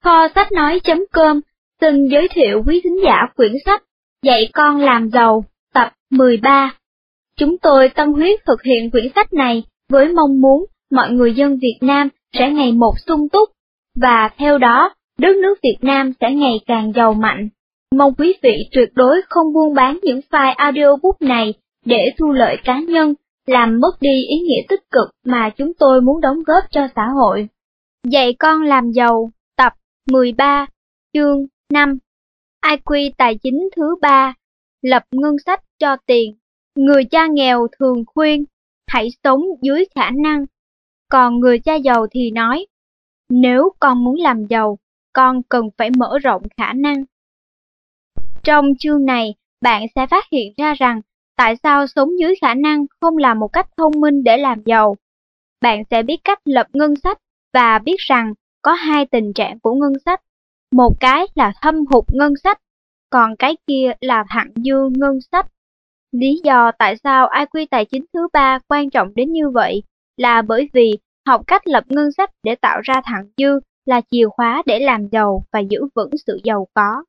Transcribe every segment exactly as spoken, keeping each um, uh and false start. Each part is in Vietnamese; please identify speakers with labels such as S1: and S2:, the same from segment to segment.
S1: Kho sách nói.com xin giới thiệu quý thính giả quyển sách Dạy con làm giàu tập mười ba. Chúng tôi tâm huyết thực hiện quyển sách này với mong muốn mọi người dân Việt Nam sẽ ngày một sung túc, và theo đó, đất nước Việt Nam sẽ ngày càng giàu mạnh. Mong quý vị tuyệt đối không buôn bán những file audiobook này để thu lợi cá nhân, làm mất đi ý nghĩa tích cực mà chúng tôi muốn đóng góp cho xã hội. Dạy con làm giàu tập mười ba, chương năm. i quy tài chính thứ ba, lập ngân sách cho tiền. Người cha nghèo thường khuyên, hãy sống dưới khả năng. Còn người cha giàu thì nói, nếu con muốn làm giàu, con cần phải mở rộng khả năng. Trong chương này, bạn sẽ phát hiện ra rằng tại sao sống dưới khả năng không là một cách thông minh để làm giàu. Bạn sẽ biết cách lập ngân sách và biết rằng có hai tình trạng của ngân sách. Một cái là thâm hụt ngân sách, còn cái kia là thặng dư ngân sách. Lý do tại sao i quy tài chính thứ ba quan trọng đến như vậy là bởi vì học cách lập ngân sách để tạo ra thặng dư là chìa khóa để làm giàu và giữ vững sự giàu có.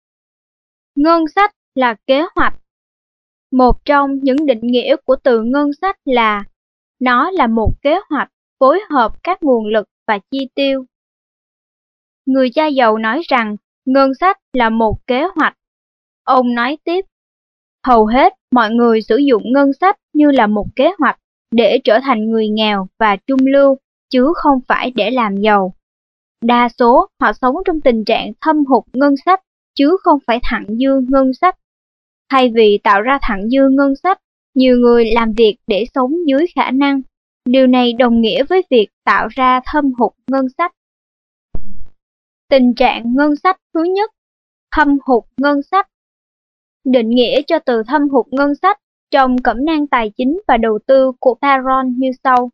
S1: Ngân sách là kế hoạch. Một trong những định nghĩa của từ ngân sách là nó là một kế hoạch phối hợp các nguồn lực và chi tiêu. Người cha giàu nói rằng ngân sách là một kế hoạch. Ông nói tiếp, hầu hết mọi người sử dụng ngân sách như là một kế hoạch để trở thành người nghèo và trung lưu, chứ không phải để làm giàu. Đa số họ sống trong tình trạng thâm hụt ngân sách, chứ không phải thặng dư ngân sách. Thay vì tạo ra thặng dư ngân sách, nhiều người làm việc để sống dưới khả năng. Điều này đồng nghĩa với việc tạo ra thâm hụt ngân sách. Tình trạng ngân sách thứ nhất, thâm hụt ngân sách. Định nghĩa cho từ thâm hụt ngân sách trong cẩm nang tài chính và đầu tư của Barron như sau.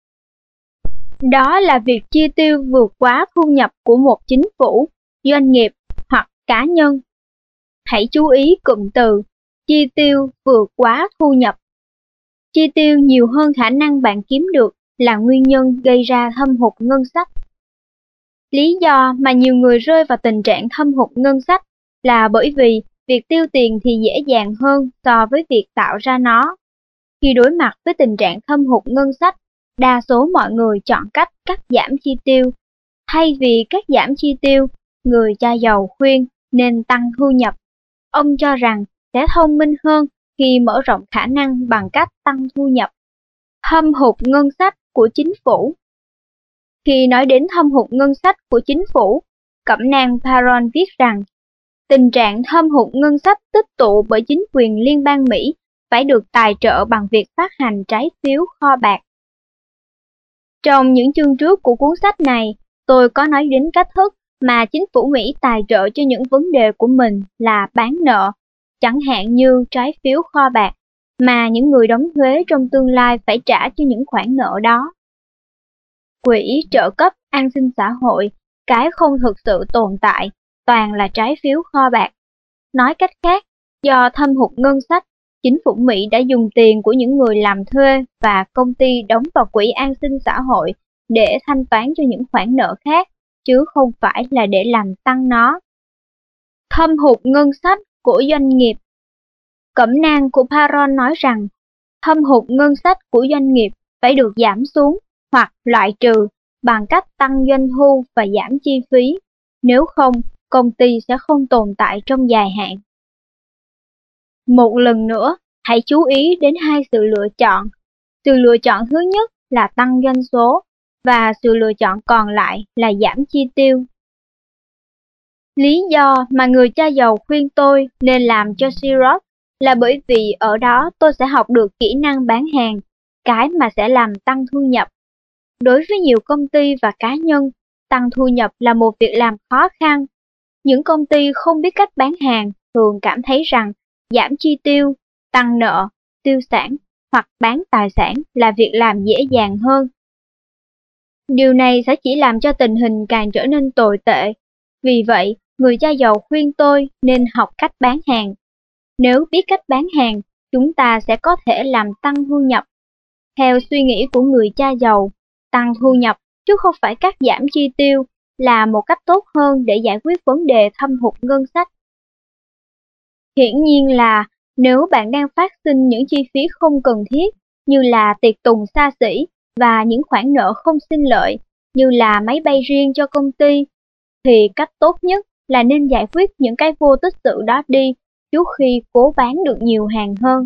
S1: Đó là việc chi tiêu vượt quá thu nhập của một chính phủ, doanh nghiệp hoặc cá nhân. Hãy chú ý cụm từ chi tiêu vượt quá thu nhập. Chi tiêu nhiều hơn khả năng bạn kiếm được là nguyên nhân gây ra thâm hụt ngân sách. Lý do mà nhiều người rơi vào tình trạng thâm hụt ngân sách là bởi vì việc tiêu tiền thì dễ dàng hơn so với việc tạo ra nó. Khi đối mặt với tình trạng thâm hụt ngân sách, đa số mọi người chọn cách cắt giảm chi tiêu. Thay vì cắt giảm chi tiêu, người cha giàu khuyên nên tăng thu nhập. Ông cho rằng sẽ thông minh hơn khi mở rộng khả năng bằng cách tăng thu nhập. Thâm hụt ngân sách của chính phủ. Khi nói đến thâm hụt ngân sách của chính phủ, cẩm nang Barron viết rằng, tình trạng thâm hụt ngân sách tích tụ bởi chính quyền liên bang Mỹ phải được tài trợ bằng việc phát hành trái phiếu kho bạc. Trong những chương trước của cuốn sách này, tôi có nói đến cách thức mà chính phủ Mỹ tài trợ cho những vấn đề của mình là bán nợ, chẳng hạn như trái phiếu kho bạc, mà những người đóng thuế trong tương lai phải trả cho những khoản nợ đó. Quỹ trợ cấp an sinh xã hội, cái không thực sự tồn tại, toàn là trái phiếu kho bạc. Nói cách khác, do thâm hụt ngân sách, chính phủ Mỹ đã dùng tiền của những người làm thuê và công ty đóng vào quỹ an sinh xã hội để thanh toán cho những khoản nợ khác, chứ không phải là để làm tăng nó. Thâm hụt ngân sách của doanh nghiệp. Cẩm nang của Barron nói rằng, thâm hụt ngân sách của doanh nghiệp phải được giảm xuống hoặc loại trừ bằng cách tăng doanh thu và giảm chi phí. Nếu không, công ty sẽ không tồn tại trong dài hạn. Một lần nữa, hãy chú ý đến hai sự lựa chọn. Sự lựa chọn thứ nhất là tăng doanh số, và sự lựa chọn còn lại là giảm chi tiêu. Lý do mà người cha giàu khuyên tôi nên làm cho Xerox là bởi vì ở đó tôi sẽ học được kỹ năng bán hàng, cái mà sẽ làm tăng thu nhập. Đối với nhiều công ty và cá nhân, tăng thu nhập là một việc làm khó khăn. Những công ty không biết cách bán hàng thường cảm thấy rằng giảm chi tiêu, tăng nợ, tiêu sản hoặc bán tài sản là việc làm dễ dàng hơn. Điều này sẽ chỉ làm cho tình hình càng trở nên tồi tệ. Vì vậy, người cha giàu khuyên tôi nên học cách bán hàng. Nếu biết cách bán hàng, chúng ta sẽ có thể làm tăng thu nhập. Theo suy nghĩ của người cha giàu, tăng thu nhập chứ không phải cắt giảm chi tiêu là một cách tốt hơn để giải quyết vấn đề thâm hụt ngân sách. Hiển nhiên là nếu bạn đang phát sinh những chi phí không cần thiết như là tiệc tùng xa xỉ và những khoản nợ không sinh lợi như là máy bay riêng cho công ty, thì cách tốt nhất là nên giải quyết những cái vô tích sự đó đi trước khi cố bán được nhiều hàng hơn.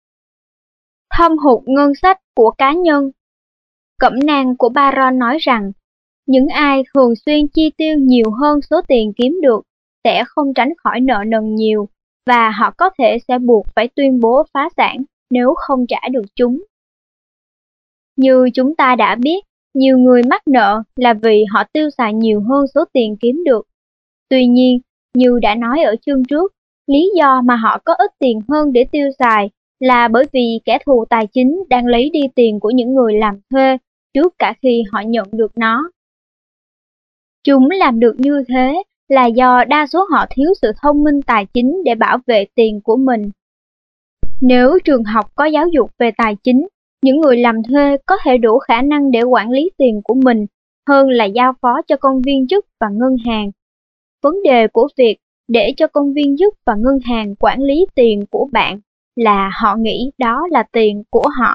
S1: Thâm hụt ngân sách của cá nhân. Cẩm nang của Baron nói rằng, những ai thường xuyên chi tiêu nhiều hơn số tiền kiếm được sẽ không tránh khỏi nợ nần nhiều, và họ có thể sẽ buộc phải tuyên bố phá sản nếu không trả được chúng. Như chúng ta đã biết, nhiều người mắc nợ là vì họ tiêu xài nhiều hơn số tiền kiếm được. Tuy nhiên, như đã nói ở chương trước, lý do mà họ có ít tiền hơn để tiêu xài là bởi vì kẻ thù tài chính đang lấy đi tiền của những người làm thuê trước cả khi họ nhận được nó. Chúng làm được như thế là do đa số họ thiếu sự thông minh tài chính để bảo vệ tiền của mình. Nếu trường học có giáo dục về tài chính, những người làm thuê có thể đủ khả năng để quản lý tiền của mình hơn là giao phó cho công viên chức và ngân hàng. Vấn đề của việc để cho công viên chức và ngân hàng quản lý tiền của bạn là họ nghĩ đó là tiền của họ.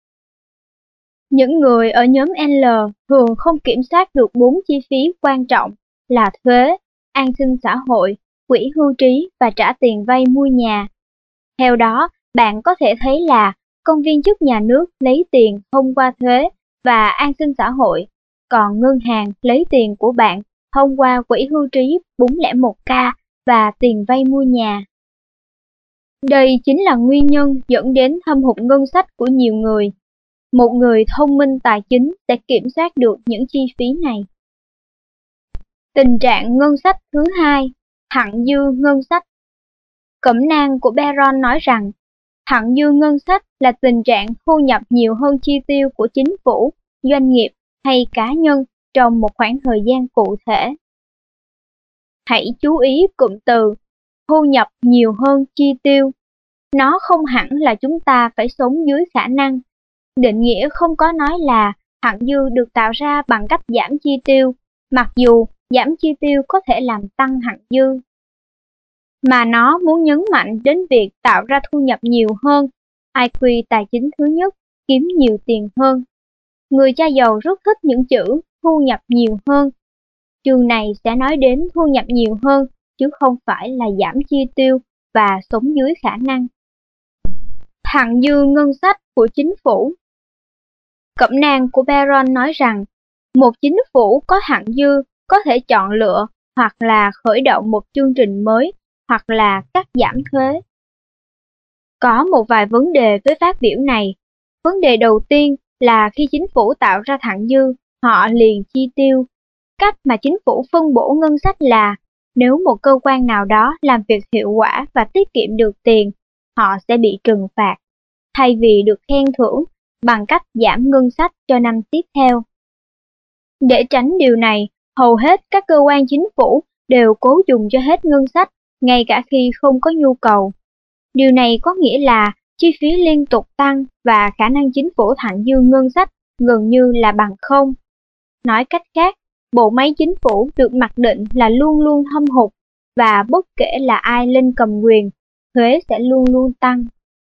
S1: Những người ở nhóm L thường không kiểm soát được bốn chi phí quan trọng là thuế, an sinh xã hội, quỹ hưu trí và trả tiền vay mua nhà. Theo đó, bạn có thể thấy là công viên chức nhà nước lấy tiền thông qua thuế và an sinh xã hội, còn ngân hàng lấy tiền của bạn thông qua quỹ hưu trí bốn không một k và tiền vay mua nhà. Đây chính là nguyên nhân dẫn đến thâm hụt ngân sách của nhiều người. Một người thông minh tài chính sẽ kiểm soát được những chi phí này. Tình trạng ngân sách thứ hai, thặng dư ngân sách. Cẩm nang của Baron nói rằng, thặng dư ngân sách là tình trạng thu nhập nhiều hơn chi tiêu của chính phủ, doanh nghiệp hay cá nhân trong một khoảng thời gian cụ thể. Hãy chú ý cụm từ thu nhập nhiều hơn chi tiêu. Nó không hẳn là chúng ta phải sống dưới khả năng. Định nghĩa không có nói là thặng dư được tạo ra bằng cách giảm chi tiêu, mặc dù giảm chi tiêu có thể làm tăng thặng dư. Mà nó muốn nhấn mạnh đến việc tạo ra thu nhập nhiều hơn, i kiu tài chính thứ nhất, kiếm nhiều tiền hơn. Người cha giàu rất thích những chữ thu nhập nhiều hơn. Chương này sẽ nói đến thu nhập nhiều hơn, chứ không phải là giảm chi tiêu và sống dưới khả năng. Thặng dư ngân sách của chính phủ. Cẩm nang của Baron nói rằng, một chính phủ có thặng dư có thể chọn lựa hoặc là khởi động một chương trình mới hoặc là cắt giảm thuế. Có một vài vấn đề với phát biểu này. Vấn đề đầu tiên là khi chính phủ tạo ra thặng dư, họ liền chi tiêu. Cách mà chính phủ phân bổ ngân sách là, nếu một cơ quan nào đó làm việc hiệu quả và tiết kiệm được tiền, họ sẽ bị trừng phạt, thay vì được khen thưởng bằng cách giảm ngân sách cho năm tiếp theo. Để tránh điều này, hầu hết các cơ quan chính phủ đều cố dùng cho hết ngân sách, ngay cả khi không có nhu cầu. Điều này có nghĩa là chi phí liên tục tăng và khả năng chính phủ thặng dư ngân sách gần như là bằng không. Nói cách khác, bộ máy chính phủ được mặc định là luôn luôn thâm hụt, và bất kể là ai lên cầm quyền, thuế sẽ luôn luôn tăng.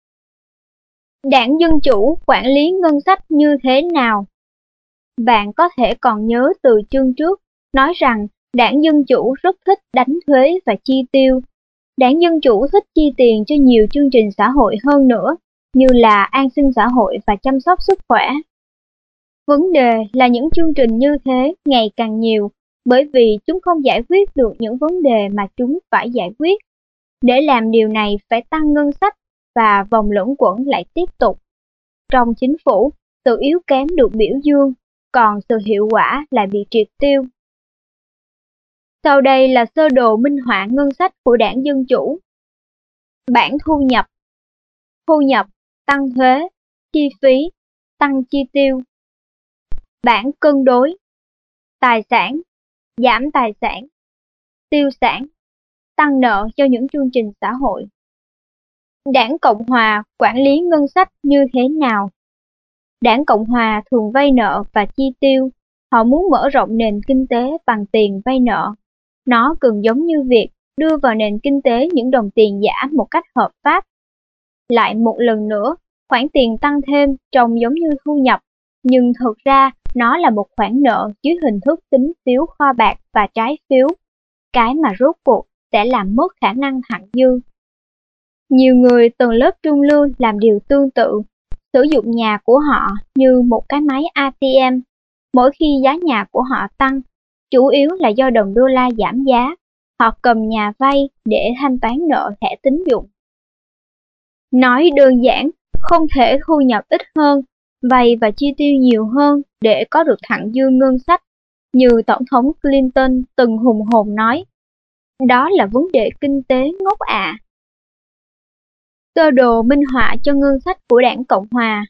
S1: Đảng Dân Chủ quản lý ngân sách như thế nào? Bạn có thể còn nhớ từ chương trước, nói rằng Đảng Dân Chủ rất thích đánh thuế và chi tiêu. Đảng Dân Chủ thích chi tiền cho nhiều chương trình xã hội hơn nữa, như là an sinh xã hội và chăm sóc sức khỏe. Vấn đề là những chương trình như thế ngày càng nhiều, bởi vì chúng không giải quyết được những vấn đề mà chúng phải giải quyết. Để làm điều này phải tăng ngân sách, và vòng luẩn quẩn lại tiếp tục. Trong chính phủ, sự yếu kém được biểu dương, còn sự hiệu quả lại bị triệt tiêu. Sau đây là sơ đồ minh họa ngân sách của Đảng Dân Chủ. Bảng thu nhập. Thu nhập, tăng thuế, chi phí, tăng chi tiêu. Bảng cân đối. Tài sản, giảm tài sản. Tiêu sản, tăng nợ cho những chương trình xã hội. Đảng Cộng Hòa quản lý ngân sách như thế nào? Đảng Cộng Hòa thường vay nợ và chi tiêu. Họ muốn mở rộng nền kinh tế bằng tiền vay nợ. Nó gần giống như việc đưa vào nền kinh tế những đồng tiền giả một cách hợp pháp. Lại một lần nữa, khoản tiền tăng thêm trông giống như thu nhập, nhưng thực ra nó là một khoản nợ dưới hình thức tín phiếu kho bạc và trái phiếu, cái mà rốt cuộc sẽ làm mất khả năng thặng dư. Nhiều người tầng lớp trung lưu làm điều tương tự, sử dụng nhà của họ như một cái máy a tê em. Mỗi khi giá nhà của họ tăng, chủ yếu là do đồng đô la giảm giá, họ cầm nhà vay để thanh toán nợ thẻ tín dụng. Nói đơn giản, không thể thu nhập ít hơn, vay và chi tiêu nhiều hơn để có được thặng dư ngân sách, như Tổng thống Clinton từng hùng hồn nói. Đó là vấn đề kinh tế ngốc ạ. Sơ đồ minh họa cho ngân sách của Đảng Cộng Hòa.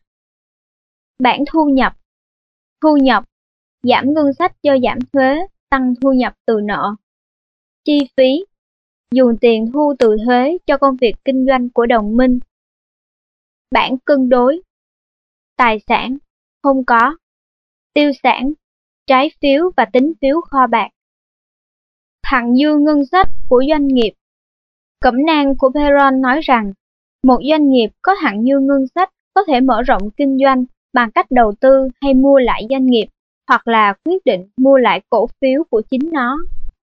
S1: Bảng thu nhập. Thu nhập, giảm ngân sách do giảm thuế, tăng thu nhập từ nợ. Chi phí, dùng tiền thu từ thuế cho công việc kinh doanh của đồng minh. Bảng cân đối. Tài sản, không có. Tiêu sản, trái phiếu và tín phiếu kho bạc. Thặng dư ngân sách của doanh nghiệp. Cẩm nang của Perron nói rằng, một doanh nghiệp có thặng dư ngân sách có thể mở rộng kinh doanh bằng cách đầu tư hay mua lại doanh nghiệp, hoặc là quyết định mua lại cổ phiếu của chính nó.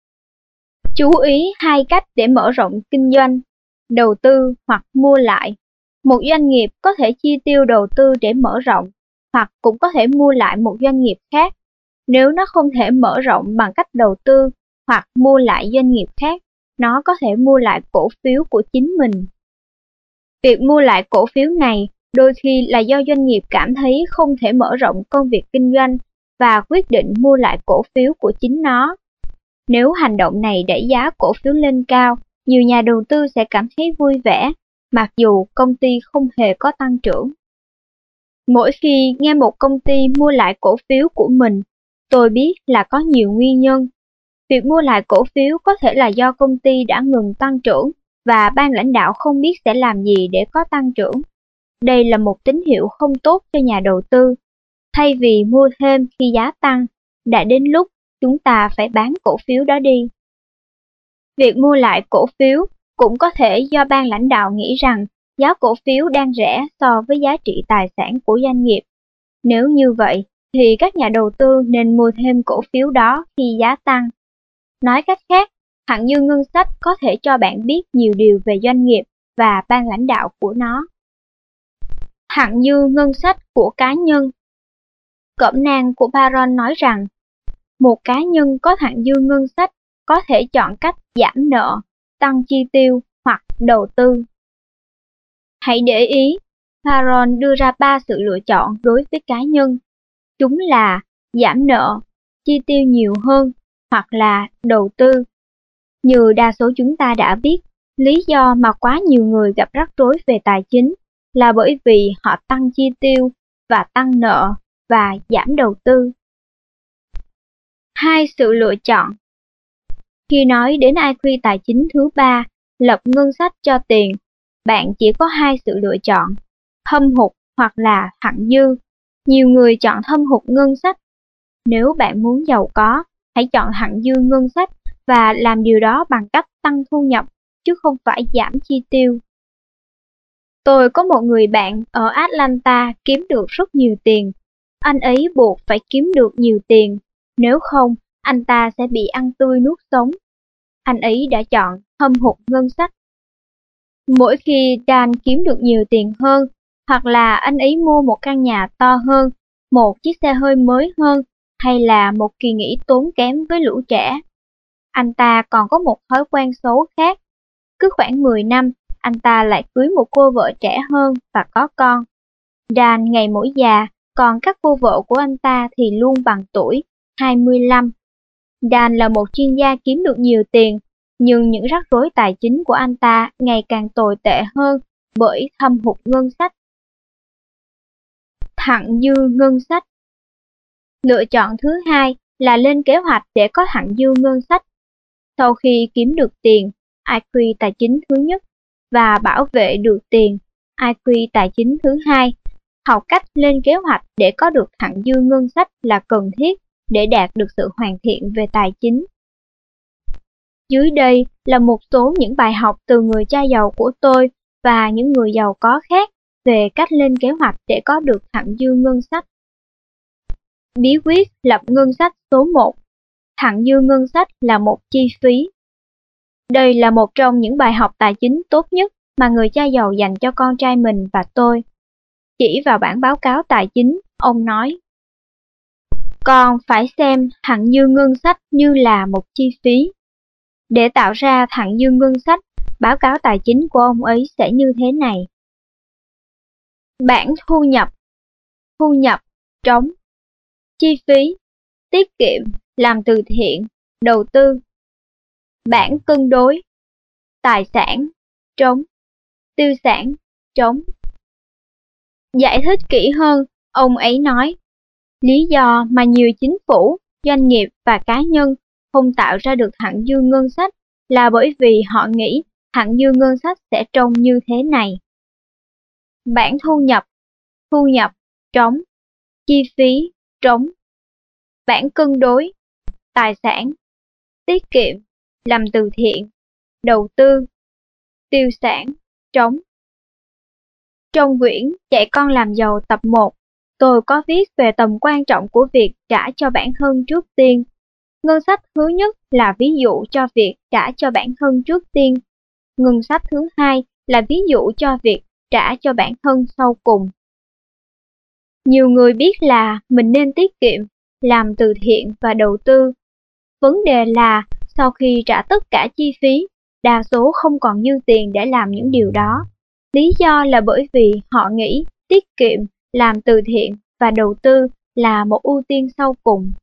S1: Chú ý hai cách để mở rộng kinh doanh, đầu tư hoặc mua lại. Một doanh nghiệp có thể chi tiêu đầu tư để mở rộng, hoặc cũng có thể mua lại một doanh nghiệp khác. Nếu nó không thể mở rộng bằng cách đầu tư hoặc mua lại doanh nghiệp khác, nó có thể mua lại cổ phiếu của chính mình. Việc mua lại cổ phiếu này đôi khi là do doanh nghiệp cảm thấy không thể mở rộng công việc kinh doanh và quyết định mua lại cổ phiếu của chính nó. Nếu hành động này đẩy giá cổ phiếu lên cao, nhiều nhà đầu tư sẽ cảm thấy vui vẻ, mặc dù công ty không hề có tăng trưởng. Mỗi khi nghe một công ty mua lại cổ phiếu của mình, tôi biết là có nhiều nguyên nhân. Việc mua lại cổ phiếu có thể là do công ty đã ngừng tăng trưởng và ban lãnh đạo không biết sẽ làm gì để có tăng trưởng. Đây là một tín hiệu không tốt cho nhà đầu tư. Thay vì mua thêm khi giá tăng, đã đến lúc chúng ta phải bán cổ phiếu đó đi. Việc mua lại cổ phiếu cũng có thể do ban lãnh đạo nghĩ rằng giá cổ phiếu đang rẻ so với giá trị tài sản của doanh nghiệp. Nếu như vậy, thì các nhà đầu tư nên mua thêm cổ phiếu đó khi giá tăng. Nói cách khác, thặng dư ngân sách có thể cho bạn biết nhiều điều về doanh nghiệp và ban lãnh đạo của nó. Thặng dư ngân sách của cá nhân. Cẩm nang của Perron nói rằng, một cá nhân có thặng dư ngân sách có thể chọn cách giảm nợ, tăng chi tiêu hoặc đầu tư. Hãy để ý, Perron đưa ra ba sự lựa chọn đối với cá nhân. Chúng là giảm nợ, chi tiêu nhiều hơn hoặc là đầu tư. Như đa số chúng ta đã biết, lý do mà quá nhiều người gặp rắc rối về tài chính là bởi vì họ tăng chi tiêu và tăng nợ và giảm đầu tư. Hai sự lựa chọn. Khi nói đến i kiu tài chính thứ ba, lập ngân sách cho tiền, bạn chỉ có hai sự lựa chọn, thâm hụt hoặc là thặng dư. Nhiều người chọn thâm hụt ngân sách. Nếu bạn muốn giàu có, hãy chọn thặng dư ngân sách và làm điều đó bằng cách tăng thu nhập, chứ không phải giảm chi tiêu. Tôi có một người bạn ở Atlanta kiếm được rất nhiều tiền. Anh ấy buộc phải kiếm được nhiều tiền, nếu không, anh ta sẽ bị ăn tươi nuốt sống. Anh ấy đã chọn thâm hụt ngân sách. Mỗi khi Dan kiếm được nhiều tiền hơn, hoặc là anh ấy mua một căn nhà to hơn, một chiếc xe hơi mới hơn, hay là một kỳ nghỉ tốn kém với lũ trẻ, anh ta còn có một thói quen xấu khác. Cứ khoảng mười năm, anh ta lại cưới một cô vợ trẻ hơn và có con. Dan ngày mỗi già, còn các cô vợ của anh ta thì luôn bằng tuổi, hai mươi lăm. Dan là một chuyên gia kiếm được nhiều tiền, nhưng những rắc rối tài chính của anh ta ngày càng tồi tệ hơn bởi thâm hụt ngân sách. Thặng dư ngân sách. Lựa chọn thứ hai là lên kế hoạch để có thặng dư ngân sách. Sau khi kiếm được tiền, i kiu tài chính thứ nhất, và bảo vệ được tiền, i kiu tài chính thứ hai, học cách lên kế hoạch để có được thặng dư ngân sách là cần thiết để đạt được sự hoàn thiện về tài chính. Dưới đây là một số những bài học từ người cha giàu của tôi và những người giàu có khác về cách lên kế hoạch để có được thặng dư ngân sách. Bí quyết lập ngân sách số một. Thặng dư ngân sách là một chi phí. Đây là một trong những bài học tài chính tốt nhất mà người cha giàu dành cho con trai mình và tôi. Chỉ vào bản báo cáo tài chính, ông nói: Con phải xem thặng dư ngân sách như là một chi phí. Để tạo ra thặng dư ngân sách, báo cáo tài chính của ông ấy sẽ như thế này. Bảng thu nhập. Thu nhập, trống. Chi phí, tiết kiệm, làm từ thiện, đầu tư. Bảng cân đối. Tài sản, trống. Tiêu sản, trống. Giải thích kỹ hơn, ông ấy nói, lý do mà nhiều chính phủ, doanh nghiệp và cá nhân không tạo ra được thặng dư ngân sách là bởi vì họ nghĩ thặng dư ngân sách sẽ trông như thế này. Bảng thu nhập. Thu nhập, trống. Chi phí, trống. Bảng cân đối. Tài sản, tiết kiệm, làm từ thiện, đầu tư, tiêu sản, trống. Trong quyển Dạy con làm giàu tập một, tôi có viết về tầm quan trọng của việc trả cho bản thân trước tiên. Ngân sách thứ nhất là ví dụ cho việc trả cho bản thân trước tiên. Ngân sách thứ hai là ví dụ cho việc trả cho bản thân sau cùng. Nhiều người biết là mình nên tiết kiệm, làm từ thiện và đầu tư. Vấn đề là sau khi trả tất cả chi phí, đa số không còn dư tiền để làm những điều đó. Lý do là bởi vì họ nghĩ tiết kiệm, làm từ thiện và đầu tư là một ưu tiên sau cùng.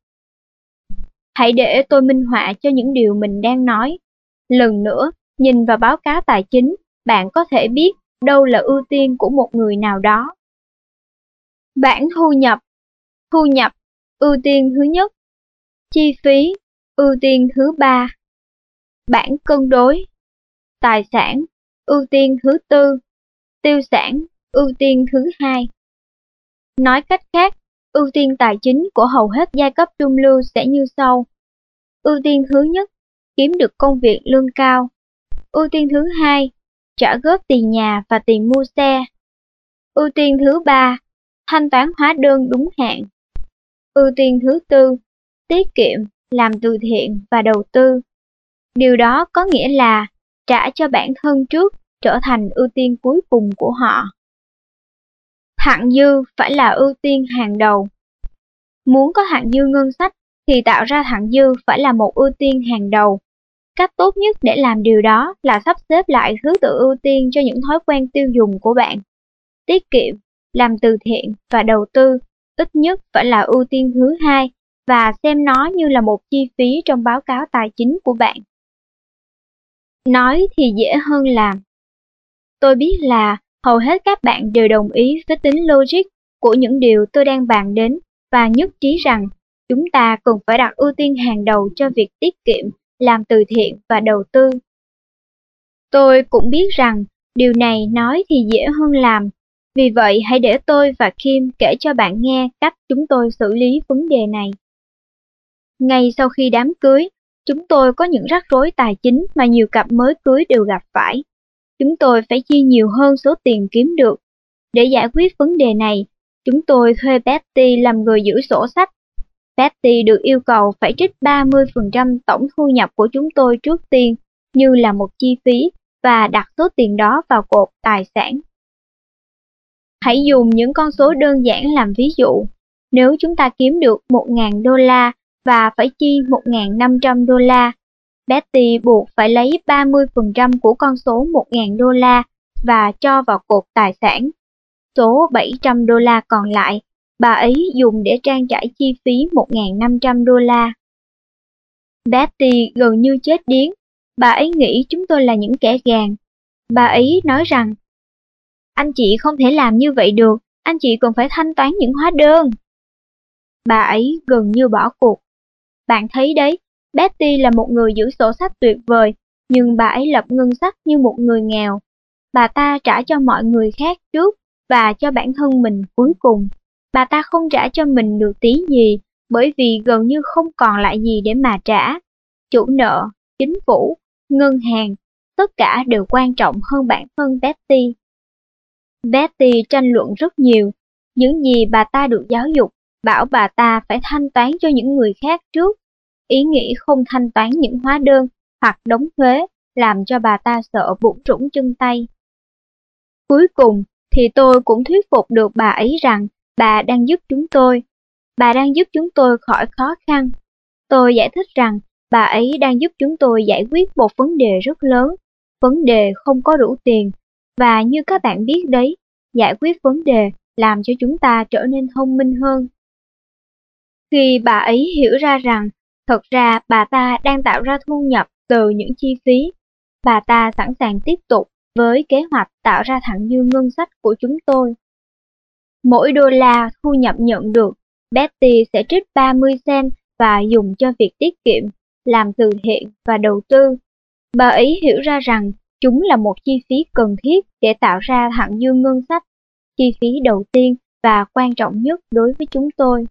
S1: Hãy để tôi minh họa cho những điều mình đang nói. Lần nữa, nhìn vào báo cáo tài chính, bạn có thể biết đâu là ưu tiên của một người nào đó. Bảng thu nhập. Thu nhập, ưu tiên thứ nhất. Chi phí, ưu tiên thứ ba. Bảng cân đối. Tài sản, ưu tiên thứ tư. Tiêu sản, ưu tiên thứ hai. Nói cách khác, ưu tiên tài chính của hầu hết giai cấp trung lưu sẽ như sau. Ưu tiên thứ nhất, kiếm được công việc lương cao. Ưu tiên thứ hai, trả góp tiền nhà và tiền mua xe. Ưu tiên thứ ba, thanh toán hóa đơn đúng hạn. Ưu tiên thứ tư, tiết kiệm, làm từ thiện và đầu tư. Điều đó có nghĩa là trả cho bản thân trước trở thành ưu tiên cuối cùng của họ. Thặng dư phải là ưu tiên hàng đầu. Muốn có thặng dư ngân sách thì tạo ra thặng dư phải là một ưu tiên hàng đầu. Cách tốt nhất để làm điều đó là sắp xếp lại thứ tự ưu tiên cho những thói quen tiêu dùng của bạn. Tiết kiệm, làm từ thiện và đầu tư ít nhất phải là ưu tiên thứ hai và xem nó như là một chi phí trong báo cáo tài chính của bạn. Nói thì dễ hơn làm. Tôi biết là hầu hết các bạn đều đồng ý với tính logic của những điều tôi đang bàn đến và nhất trí rằng chúng ta cần phải đặt ưu tiên hàng đầu cho việc tiết kiệm, làm từ thiện và đầu tư. Tôi cũng biết rằng điều này nói thì dễ hơn làm, vì vậy hãy để tôi và Kim kể cho bạn nghe cách chúng tôi xử lý vấn đề này. Ngay sau khi đám cưới, chúng tôi có những rắc rối tài chính mà nhiều cặp mới cưới đều gặp phải. Chúng tôi phải chi nhiều hơn số tiền kiếm được. Để giải quyết vấn đề này, chúng tôi thuê Betty làm người giữ sổ sách. Betty được yêu cầu phải trích ba mươi phần trăm tổng thu nhập của chúng tôi trước tiên, như là một chi phí, và đặt số tiền đó vào cột tài sản. Hãy dùng những con số đơn giản làm ví dụ. Nếu chúng ta kiếm được một nghìn đô la và phải chi một nghìn năm trăm đô la, Betty buộc phải lấy ba mươi phần trăm của con số một nghìn đô la và cho vào cột tài sản. Số bảy trăm đô la còn lại, bà ấy dùng để trang trải chi phí một nghìn năm trăm đô la. Betty gần như chết điếng, bà ấy nghĩ chúng tôi là những kẻ gàn. Bà ấy nói rằng, anh chị không thể làm như vậy được, anh chị còn phải thanh toán những hóa đơn. Bà ấy gần như bỏ cuộc. Bạn thấy đấy, Betty là một người giữ sổ sách tuyệt vời, nhưng bà ấy lập ngân sách như một người nghèo. Bà ta trả cho mọi người khác trước và cho bản thân mình cuối cùng. Bà ta không trả cho mình được tí gì, bởi vì gần như không còn lại gì để mà trả. Chủ nợ, chính phủ, ngân hàng, tất cả đều quan trọng hơn bản thân Betty. Betty tranh luận rất nhiều, những gì bà ta được giáo dục, bảo bà ta phải thanh toán cho những người khác trước. Ý nghĩ không thanh toán những hóa đơn hoặc đóng thuế làm cho bà ta sợ bủn rủn chân tay. Cuối cùng thì tôi cũng thuyết phục được bà ấy rằng bà đang giúp chúng tôi. Bà đang giúp chúng tôi khỏi khó khăn. Tôi giải thích rằng bà ấy đang giúp chúng tôi giải quyết một vấn đề rất lớn, vấn đề không có đủ tiền. Và như các bạn biết đấy, giải quyết vấn đề làm cho chúng ta trở nên thông minh hơn. Khi bà ấy hiểu ra rằng thật ra bà ta đang tạo ra thu nhập từ những chi phí, bà ta sẵn sàng tiếp tục với kế hoạch tạo ra thặng dư ngân sách của chúng tôi. Mỗi đô la thu nhập nhận được, Betty sẽ trích ba mươi cent và dùng cho việc tiết kiệm, làm từ thiện và đầu tư. Bà ấy hiểu ra rằng chúng là một chi phí cần thiết để tạo ra thặng dư ngân sách, chi phí đầu tiên và quan trọng nhất đối với chúng tôi.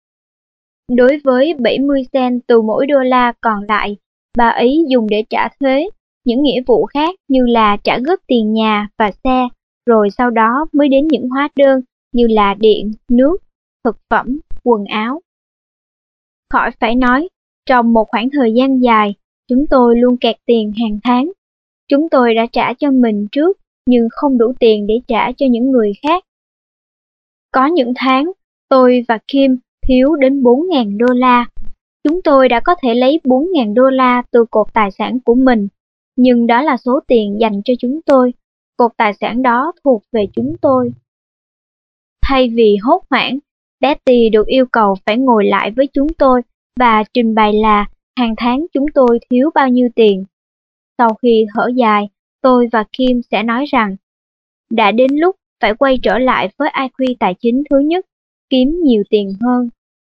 S1: Đối với bảy mươi cent từ mỗi đô la còn lại, bà ấy dùng để trả thuế, những nghĩa vụ khác như là trả góp tiền nhà và xe, rồi sau đó mới đến những hóa đơn như là điện, nước, thực phẩm, quần áo. Khỏi phải nói, trong một khoảng thời gian dài, chúng tôi luôn kẹt tiền hàng tháng. Chúng tôi đã trả cho mình trước, nhưng không đủ tiền để trả cho những người khác. Có những tháng, tôi và Kim thiếu đến bốn nghìn đô la. Chúng tôi đã có thể lấy bốn nghìn đô la từ cột tài sản của mình, nhưng đó là số tiền dành cho chúng tôi. Cột tài sản đó thuộc về chúng tôi. Thay vì hốt hoảng, Betty được yêu cầu phải ngồi lại với chúng tôi và trình bày là hàng tháng chúng tôi thiếu bao nhiêu tiền. Sau khi thở dài, tôi và Kim sẽ nói rằng đã đến lúc phải quay trở lại với i kiu tài chính thứ nhất, kiếm nhiều tiền hơn.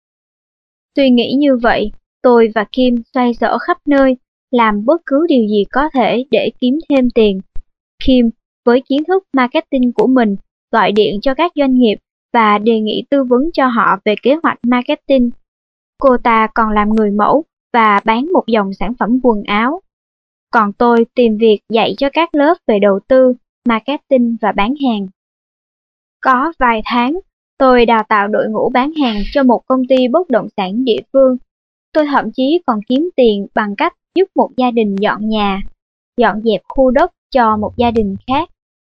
S1: Suy nghĩ như vậy, tôi và Kim xoay sở khắp nơi, làm bất cứ điều gì có thể để kiếm thêm tiền. Kim, với kiến thức marketing của mình, gọi điện cho các doanh nghiệp và đề nghị tư vấn cho họ về kế hoạch marketing. Cô ta còn làm người mẫu và bán một dòng sản phẩm quần áo. Còn tôi tìm việc dạy cho các lớp về đầu tư, marketing và bán hàng. Có vài tháng, tôi đào tạo đội ngũ bán hàng cho một công ty bất động sản địa phương. Tôi thậm chí còn kiếm tiền bằng cách giúp một gia đình dọn nhà, dọn dẹp khu đất cho một gia đình khác.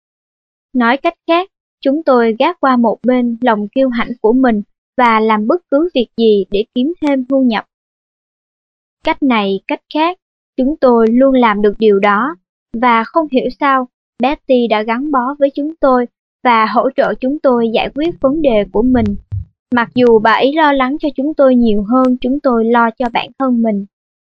S1: Nói cách khác, chúng tôi gác qua một bên lòng kiêu hãnh của mình và làm bất cứ việc gì để kiếm thêm thu nhập. Cách này, cách khác, chúng tôi luôn làm được điều đó, và không hiểu sao, Betty đã gắn bó với chúng tôi và hỗ trợ chúng tôi giải quyết vấn đề của mình. Mặc dù bà ấy lo lắng cho chúng tôi nhiều hơn chúng tôi lo cho bản thân mình.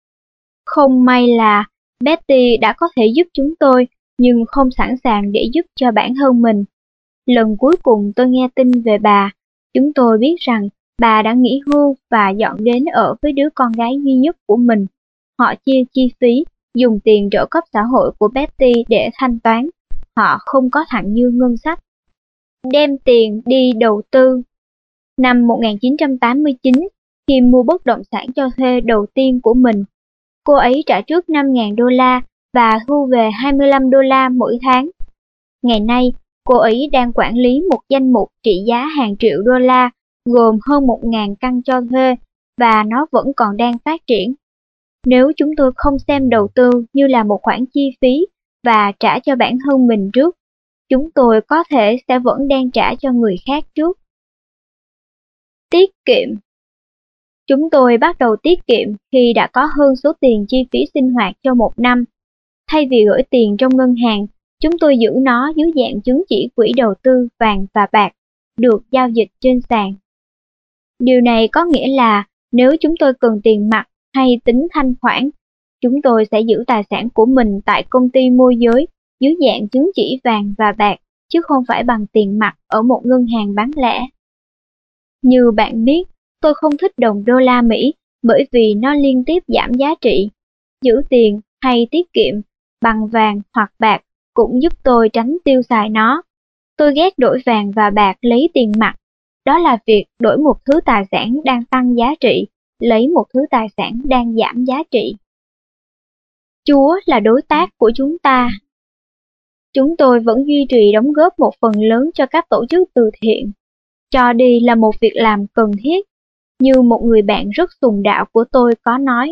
S1: Không may là Betty đã có thể giúp chúng tôi, nhưng không sẵn sàng để giúp cho bản thân mình. Lần cuối cùng tôi nghe tin về bà, chúng tôi biết rằng bà đã nghỉ hưu và dọn đến ở với đứa con gái duy nhất của mình. Họ chia chi phí, dùng tiền trợ cấp xã hội của Betty để thanh toán. Họ không có thặng dư ngân sách. Đem tiền đi đầu tư. Năm một nghìn chín trăm tám mươi chín, khi mua bất động sản cho thuê đầu tiên của mình, cô ấy trả trước năm nghìn đô la và thu về hai mươi lăm đô la mỗi tháng. Ngày nay, cô ấy đang quản lý một danh mục trị giá hàng triệu đô la, gồm hơn một nghìn căn cho thuê, và nó vẫn còn đang phát triển. Nếu chúng tôi không xem đầu tư như là một khoản chi phí và trả cho bản thân mình trước, chúng tôi có thể sẽ vẫn đang trả cho người khác trước. Tiết kiệm. Chúng tôi bắt đầu tiết kiệm khi đã có hơn số tiền chi phí sinh hoạt cho một năm. Thay vì gửi tiền trong ngân hàng, chúng tôi giữ nó dưới dạng chứng chỉ quỹ đầu tư vàng và bạc, được giao dịch trên sàn. Điều này có nghĩa là nếu chúng tôi cần tiền mặt hay tính thanh khoản, chúng tôi sẽ giữ tài sản của mình tại công ty môi giới dưới dạng chứng chỉ vàng và bạc, chứ không phải bằng tiền mặt ở một ngân hàng bán lẻ. Như bạn biết, tôi không thích đồng đô la Mỹ bởi vì nó liên tiếp giảm giá trị. Giữ tiền hay tiết kiệm bằng vàng hoặc bạc cũng giúp tôi tránh tiêu xài nó. Tôi ghét đổi vàng và bạc lấy tiền mặt, đó là việc đổi một thứ tài sản đang tăng giá trị, lấy một thứ tài sản đang giảm giá trị. Chúa là đối tác của chúng ta. Chúng tôi vẫn duy trì đóng góp một phần lớn cho các tổ chức từ thiện. Cho đi là một việc làm cần thiết, như một người bạn rất sùng đạo của tôi có nói.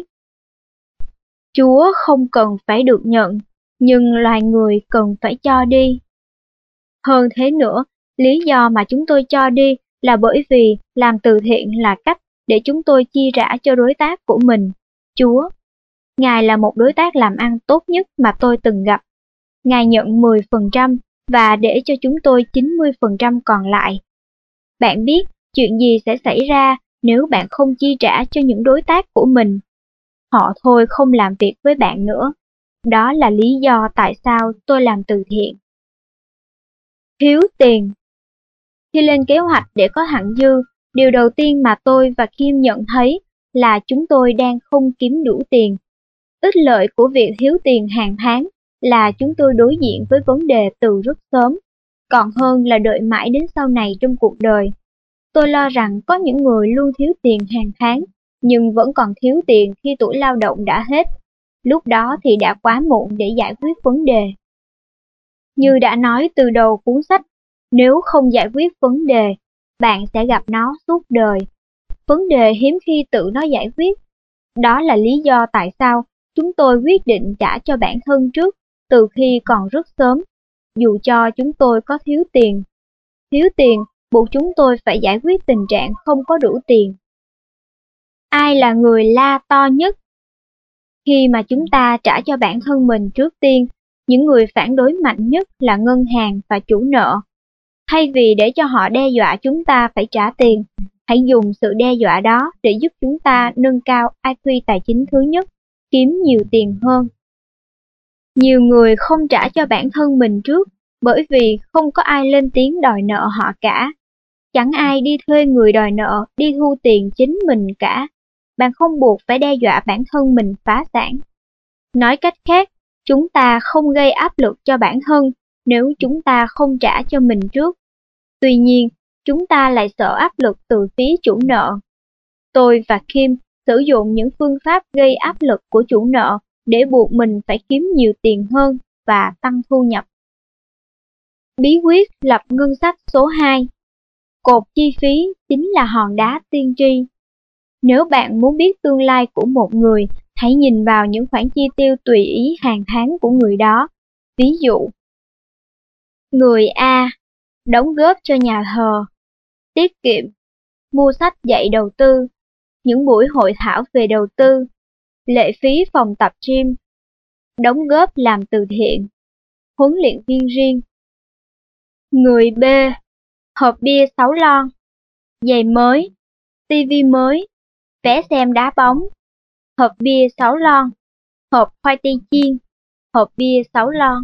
S1: Chúa không cần phải được nhận, nhưng loài người cần phải cho đi. Hơn thế nữa, lý do mà chúng tôi cho đi là bởi vì làm từ thiện là cách để chúng tôi chi trả cho đối tác của mình, Chúa. Ngài là một đối tác làm ăn tốt nhất mà tôi từng gặp. Ngài nhận mười phần trăm và để cho chúng tôi chín mươi phần trăm còn lại. Bạn biết chuyện gì sẽ xảy ra nếu bạn không chi trả cho những đối tác của mình? Họ thôi không làm việc với bạn nữa. Đó là lý do tại sao tôi làm từ thiện. Thiếu tiền. Khi lên kế hoạch để có thặng dư, điều đầu tiên mà tôi và Kim nhận thấy là chúng tôi đang không kiếm đủ tiền. Ích lợi của việc thiếu tiền hàng tháng là chúng tôi đối diện với vấn đề từ rất sớm, còn hơn là đợi mãi đến sau này trong cuộc đời. Tôi lo rằng có những người luôn thiếu tiền hàng tháng, nhưng vẫn còn thiếu tiền khi tuổi lao động đã hết. Lúc đó thì đã quá muộn để giải quyết vấn đề. Như đã nói từ đầu cuốn sách, nếu không giải quyết vấn đề, bạn sẽ gặp nó suốt đời. Vấn đề hiếm khi tự nó giải quyết. Đó là lý do tại sao chúng tôi quyết định trả cho bản thân trước, từ khi còn rất sớm, dù cho chúng tôi có thiếu tiền. Thiếu tiền buộc chúng tôi phải giải quyết tình trạng không có đủ tiền. Ai là người la to nhất? Khi mà chúng ta trả cho bản thân mình trước tiên, những người phản đối mạnh nhất là ngân hàng và chủ nợ. Thay vì để cho họ đe dọa chúng ta phải trả tiền, hãy dùng sự đe dọa đó để giúp chúng ta nâng cao i kiu tài chính thứ nhất, kiếm nhiều tiền hơn. Nhiều người không trả cho bản thân mình trước, bởi vì không có ai lên tiếng đòi nợ họ cả. Chẳng ai đi thuê người đòi nợ đi thu tiền chính mình cả. Bạn không buộc phải đe dọa bản thân mình phá sản. Nói cách khác, chúng ta không gây áp lực cho bản thân nếu chúng ta không trả cho mình trước. Tuy nhiên, chúng ta lại sợ áp lực từ phía chủ nợ. Tôi và Kim sử dụng những phương pháp gây áp lực của chủ nợ để buộc mình phải kiếm nhiều tiền hơn và tăng thu nhập. Bí quyết lập ngân sách số hai. Cột chi phí chính là hòn đá tiên tri. Nếu bạn muốn biết tương lai của một người, hãy nhìn vào những khoản chi tiêu tùy ý hàng tháng của người đó. Ví dụ, người A đóng góp cho nhà thờ, tiết kiệm, mua sách dạy đầu tư, những buổi hội thảo về đầu tư, lệ phí phòng tập gym, đóng góp làm từ thiện, huấn luyện viên riêng. Người B, hộp bia sáu lon, giày mới, tivi mới, vé xem đá bóng, hộp bia sáu lon, hộp khoai tây chiên, hộp bia sáu lon.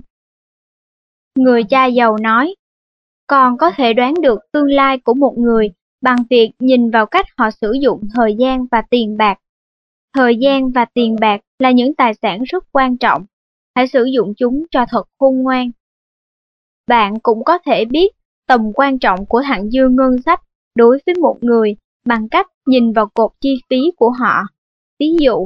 S1: Người cha giàu nói, con có thể đoán được tương lai của một người bằng việc nhìn vào cách họ sử dụng thời gian và tiền bạc. Thời gian và tiền bạc là những tài sản rất quan trọng. Hãy sử dụng chúng cho thật khôn ngoan. Bạn cũng có thể biết tầm quan trọng của thặng dư ngân sách đối với một người bằng cách nhìn vào cột chi phí của họ. Ví dụ,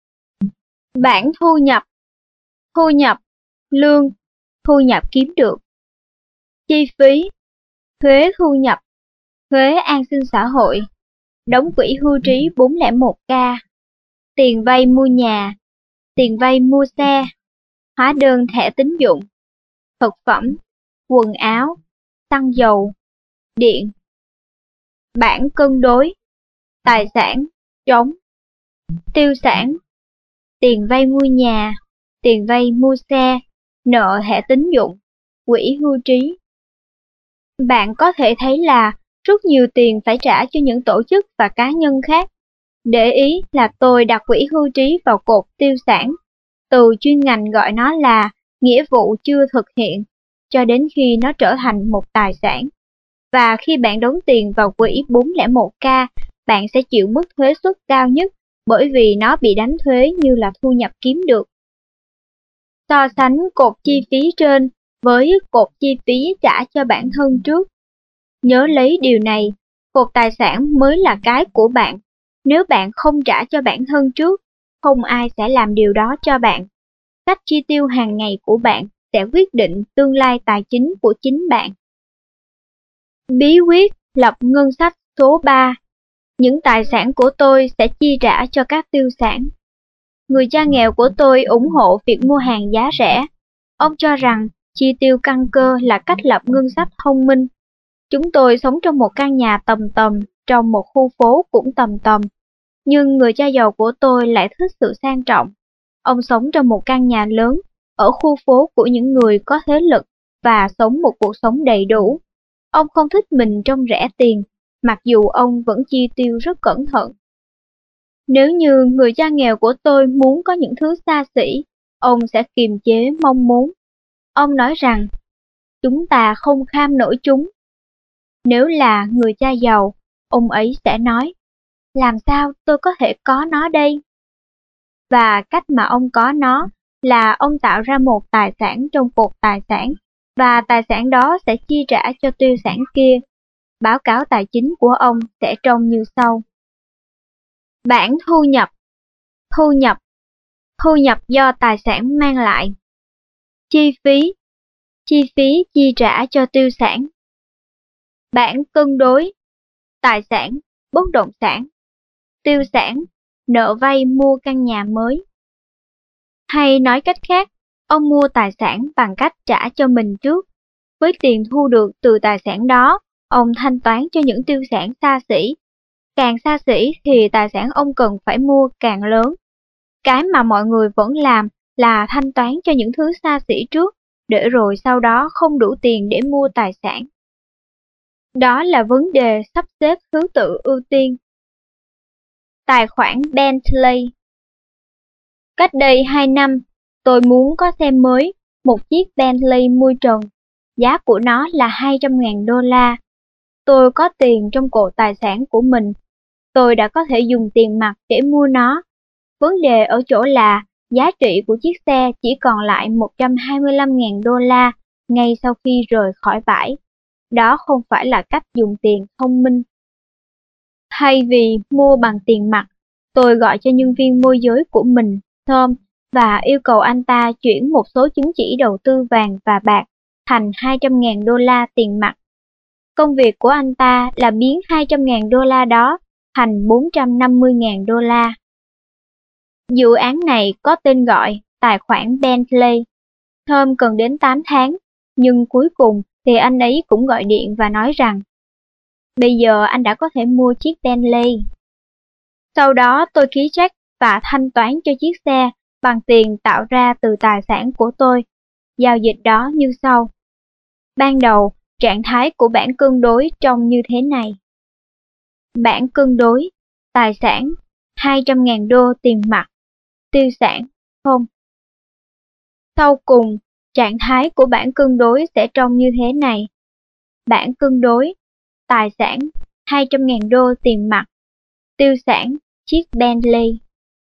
S1: bảng thu nhập, thu nhập, lương, thu nhập kiếm được. Chi phí, thuế thu nhập, thuế an sinh xã hội, đóng quỹ hưu trí bốn không một k, tiền vay mua nhà, tiền vay mua xe, hóa đơn thẻ tín dụng, thực phẩm, quần áo, xăng dầu, điện. Bảng cân đối, tài sản, trống, tiêu sản, tiền vay mua nhà, tiền vay mua xe, nợ thẻ tín dụng, quỹ hưu trí. Bạn có thể thấy là rất nhiều tiền phải trả cho những tổ chức và cá nhân khác. Để ý là tôi đặt quỹ hưu trí vào cột tiêu sản. Từ chuyên ngành gọi nó là nghĩa vụ chưa thực hiện, cho đến khi nó trở thành một tài sản. Và khi bạn đóng tiền vào quỹ bốn không một k, bạn sẽ chịu mức thuế suất cao nhất bởi vì nó bị đánh thuế như là thu nhập kiếm được. So sánh cột chi phí trên với cột chi phí trả cho bản thân trước. Nhớ lấy điều này, Cột tài sản mới là cái của bạn. Nếu bạn không trả cho bản thân trước, không ai sẽ làm điều đó cho bạn. Cách chi tiêu hàng ngày của bạn sẽ quyết định tương lai tài chính của chính bạn. Bí quyết lập ngân sách số ba. Những tài sản của tôi sẽ chi trả cho các tiêu sản. Người cha nghèo của tôi ủng hộ việc mua hàng giá rẻ. Ông cho rằng chi tiêu căn cơ là cách lập ngân sách thông minh. Chúng tôi sống trong một căn nhà tầm tầm, trong một khu phố cũng tầm tầm. Nhưng người cha giàu của tôi lại thích sự sang trọng. Ông sống trong một căn nhà lớn, ở khu phố của những người có thế lực và sống một cuộc sống đầy đủ. Ông không thích mình trông rẻ tiền, mặc dù ông vẫn chi tiêu rất cẩn thận. Nếu như người cha nghèo của tôi muốn có những thứ xa xỉ, ông sẽ kiềm chế mong muốn. Ông nói rằng, chúng ta không kham nổi chúng. Nếu là người cha giàu, ông ấy sẽ nói, làm sao tôi có thể có nó đây? Và cách mà ông có nó là ông tạo ra một tài sản trong cột tài sản, và tài sản đó sẽ chi trả cho tiêu sản kia. Báo cáo tài chính của ông sẽ trông như sau. Bảng thu nhập. Thu nhập. Thu nhập do tài sản mang lại. Chi phí. Chi phí chi trả cho tiêu sản. Bảng cân đối. Tài sản, bất động sản. Tiêu sản, nợ vay mua căn nhà mới. Hay nói cách khác, ông mua tài sản bằng cách trả cho mình trước. Với tiền thu được từ tài sản đó, ông thanh toán cho những tiêu sản xa xỉ. Càng xa xỉ thì tài sản ông cần phải mua càng lớn. Cái mà mọi người vẫn làm là thanh toán cho những thứ xa xỉ trước, để rồi sau đó không đủ tiền để mua tài sản. Đó là vấn đề sắp xếp thứ tự ưu tiên. Tài khoản Bentley. Cách đây hai năm, tôi muốn có xe mới, một chiếc Bentley mui trần. Giá của nó là hai trăm nghìn đô la. Tôi có tiền trong cột tài sản của mình. Tôi đã có thể dùng tiền mặt để mua nó. Vấn đề ở chỗ là giá trị của chiếc xe chỉ còn lại một trăm hai mươi lăm nghìn đô la ngay sau khi rời khỏi bãi. Đó không phải là cách dùng tiền thông minh. Thay vì mua bằng tiền mặt, tôi gọi cho nhân viên môi giới của mình, Tom, và yêu cầu anh ta chuyển một số chứng chỉ đầu tư vàng và bạc thành hai trăm nghìn đô la tiền mặt. Công việc của anh ta là biến hai trăm nghìn đô la đó thành bốn trăm năm mươi nghìn đô la. Dự án này có tên gọi tài khoản Bentley. Tom cần đến tám tháng, nhưng cuối cùng thì anh ấy cũng gọi điện và nói rằng bây giờ anh đã có thể mua chiếc Bentley. Sau đó tôi ký check và thanh toán cho chiếc xe bằng tiền tạo ra từ tài sản của tôi. Giao dịch đó như sau. Ban đầu, trạng thái của bảng cân đối trông như thế này. Bảng cân đối, tài sản, hai trăm nghìn đô tiền mặt, tiêu sản, không. Sau cùng, trạng thái của bảng cân đối sẽ trông như thế này. Bảng cân đối, tài sản, hai trăm nghìn đô tiền mặt, tiêu sản, chiếc Bentley.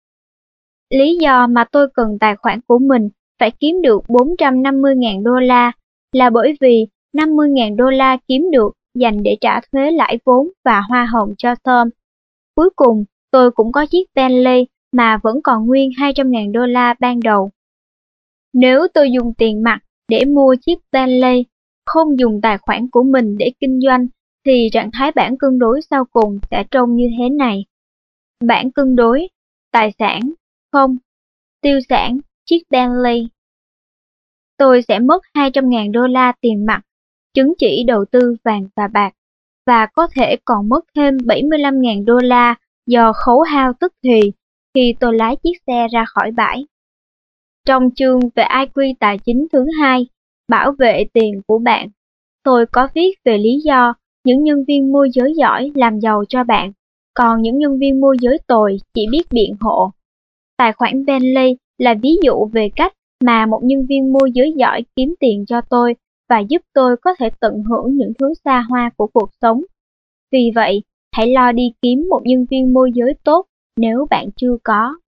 S1: Lý do mà tôi cần tài khoản của mình phải kiếm được bốn trăm năm mươi nghìn đô la là bởi vì năm mươi nghìn đô la kiếm được dành để trả thuế lãi vốn và hoa hồng cho Tom. Cuối cùng, tôi cũng có chiếc Bentley mà vẫn còn nguyên hai trăm nghìn đô la ban đầu. Nếu tôi dùng tiền mặt để mua chiếc Bentley, không dùng tài khoản của mình để kinh doanh, thì trạng thái bảng cân đối sau cùng sẽ trông như thế này. Bảng cân đối, tài sản, không, tiêu sản, chiếc Bentley. Tôi sẽ mất hai trăm nghìn đô la tiền mặt, chứng chỉ đầu tư vàng và bạc, và có thể còn mất thêm bảy mươi lăm nghìn đô la do khấu hao tức thì khi tôi lái chiếc xe ra khỏi bãi. Trong chương về i quy tài chính thứ hai, bảo vệ tiền của bạn, tôi có viết về lý do những nhân viên môi giới giỏi làm giàu cho bạn, còn những nhân viên môi giới tồi chỉ biết biện hộ. Tài khoản Bentley là ví dụ về cách mà một nhân viên môi giới giỏi kiếm tiền cho tôi và giúp tôi có thể tận hưởng những thứ xa hoa của cuộc sống. Vì vậy, hãy lo đi kiếm một nhân viên môi giới tốt nếu bạn chưa có.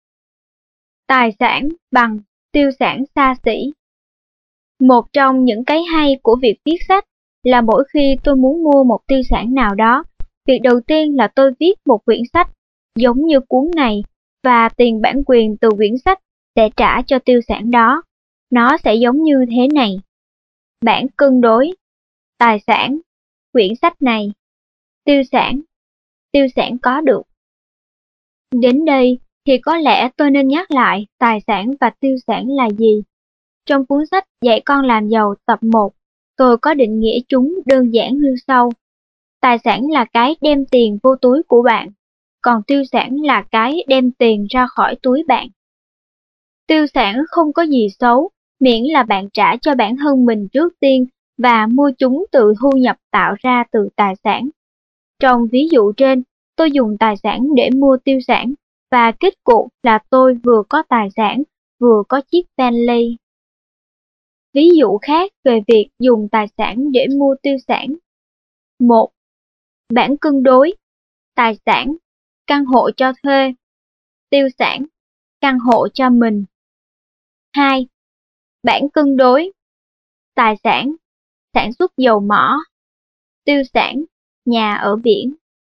S1: Tài sản bằng tiêu sản xa xỉ. Một trong những cái hay của việc viết sách là mỗi khi tôi muốn mua một tiêu sản nào đó, Việc đầu tiên là tôi viết một quyển sách giống như cuốn này, và tiền bản quyền từ quyển sách sẽ trả cho tiêu sản đó. Nó sẽ giống như thế này. Bản cân đối, tài sản, quyển sách này, tiêu sản, tiêu sản có được. Đến đây thì có lẽ tôi nên nhắc lại tài sản và tiêu sản là gì. Trong cuốn sách Dạy con làm giàu tập một, tôi có định nghĩa chúng đơn giản như sau. Tài sản là cái đem tiền vô túi của bạn, còn tiêu sản là cái đem tiền ra khỏi túi bạn. Tiêu sản không có gì xấu, miễn là bạn trả cho bản thân mình trước tiên và mua chúng từ thu nhập tạo ra từ tài sản. Trong ví dụ trên, tôi dùng tài sản để mua tiêu sản, và kết cục là tôi vừa có tài sản, vừa có chiếc Bentley. Ví dụ khác về việc dùng tài sản để mua tiêu sản. một. Bản cân đối, tài sản, căn hộ cho thuê, tiêu sản, căn hộ cho mình. hai. Bản cân đối, tài sản, sản xuất dầu mỏ, tiêu sản, nhà ở biển.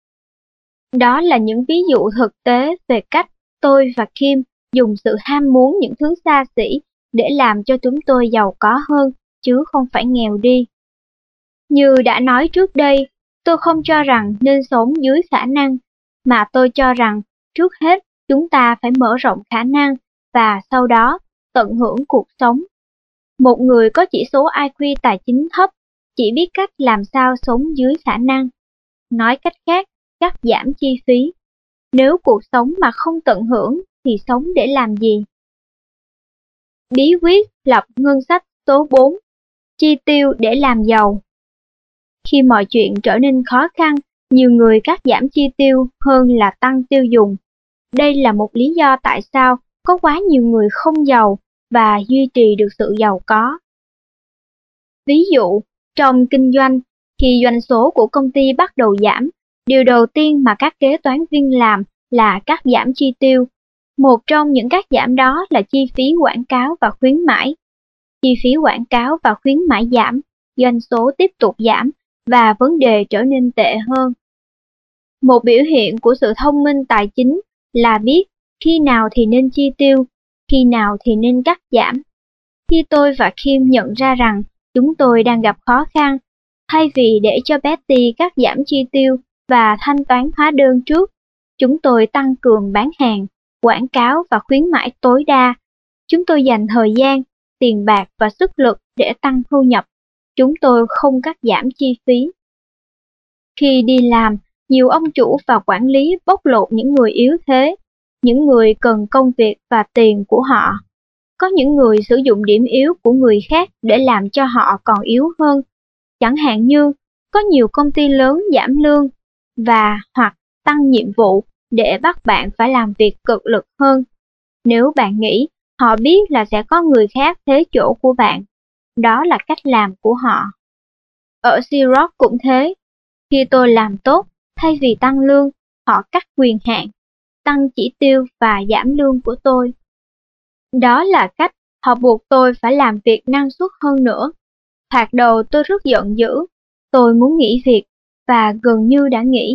S1: Đó là những ví dụ thực tế về cách tôi và Kim dùng sự ham muốn những thứ xa xỉ để làm cho chúng tôi giàu có hơn, chứ không phải nghèo đi. Như đã nói trước đây, tôi không cho rằng nên sống dưới khả năng, mà tôi cho rằng trước hết chúng ta phải mở rộng khả năng và sau đó tận hưởng cuộc sống. Một người có chỉ số I Q tài chính thấp chỉ biết cách làm sao sống dưới khả năng. Nói cách khác, cắt giảm chi phí. Nếu cuộc sống mà không tận hưởng thì sống để làm gì? Bí quyết lập ngân sách số bốn. Chi tiêu để làm giàu. Khi mọi chuyện trở nên khó khăn, nhiều người cắt giảm chi tiêu hơn là tăng tiêu dùng. Đây là một lý do tại sao có quá nhiều người không giàu và duy trì được sự giàu có. Ví dụ, trong kinh doanh, khi doanh số của công ty bắt đầu giảm, điều đầu tiên mà các kế toán viên làm là cắt giảm chi tiêu. Một trong những cắt giảm đó là chi phí quảng cáo và khuyến mãi. Chi phí quảng cáo và khuyến mãi giảm, doanh số tiếp tục giảm và vấn đề trở nên tệ hơn. Một biểu hiện của sự thông minh tài chính là biết khi nào thì nên chi tiêu, khi nào thì nên cắt giảm. Khi tôi và Kim nhận ra rằng chúng tôi đang gặp khó khăn, thay vì để cho Betty cắt giảm chi tiêu và thanh toán hóa đơn trước, chúng tôi tăng cường bán hàng, quảng cáo và khuyến mãi tối đa. Chúng tôi dành thời gian, tiền bạc và sức lực để tăng thu nhập. Chúng tôi không cắt giảm chi phí. Khi đi làm, nhiều ông chủ và quản lý bóc lột những người yếu thế, những người cần công việc và tiền của họ. Có những người sử dụng điểm yếu của người khác để làm cho họ còn yếu hơn. Chẳng hạn như, có nhiều công ty lớn giảm lương và hoặc tăng nhiệm vụ để bắt bạn phải làm việc cực lực hơn. Nếu bạn nghĩ họ biết là sẽ có người khác thế chỗ của bạn, đó là cách làm của họ. Ở Xerox cũng thế. Khi tôi làm tốt, thay vì tăng lương, họ cắt quyền hạn, tăng chỉ tiêu và giảm lương của tôi. Đó là cách họ buộc tôi phải làm việc năng suất hơn nữa. Thoạt đầu tôi rất giận dữ, tôi muốn nghỉ việc, và gần như đã nghỉ.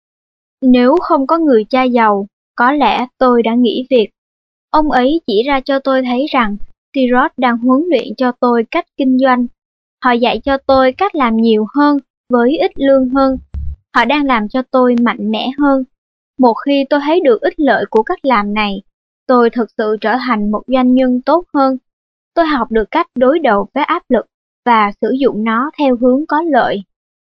S1: Nếu không có người cha giàu, có lẽ tôi đã nghỉ việc. Ông ấy chỉ ra cho tôi thấy rằng Xerox đang huấn luyện cho tôi cách kinh doanh. Họ dạy cho tôi cách làm nhiều hơn với ít lương hơn. Họ đang làm cho tôi mạnh mẽ hơn. Một khi tôi thấy được ích lợi của cách làm này, tôi thực sự trở thành một doanh nhân tốt hơn. Tôi học được cách đối đầu với áp lực và sử dụng nó theo hướng có lợi.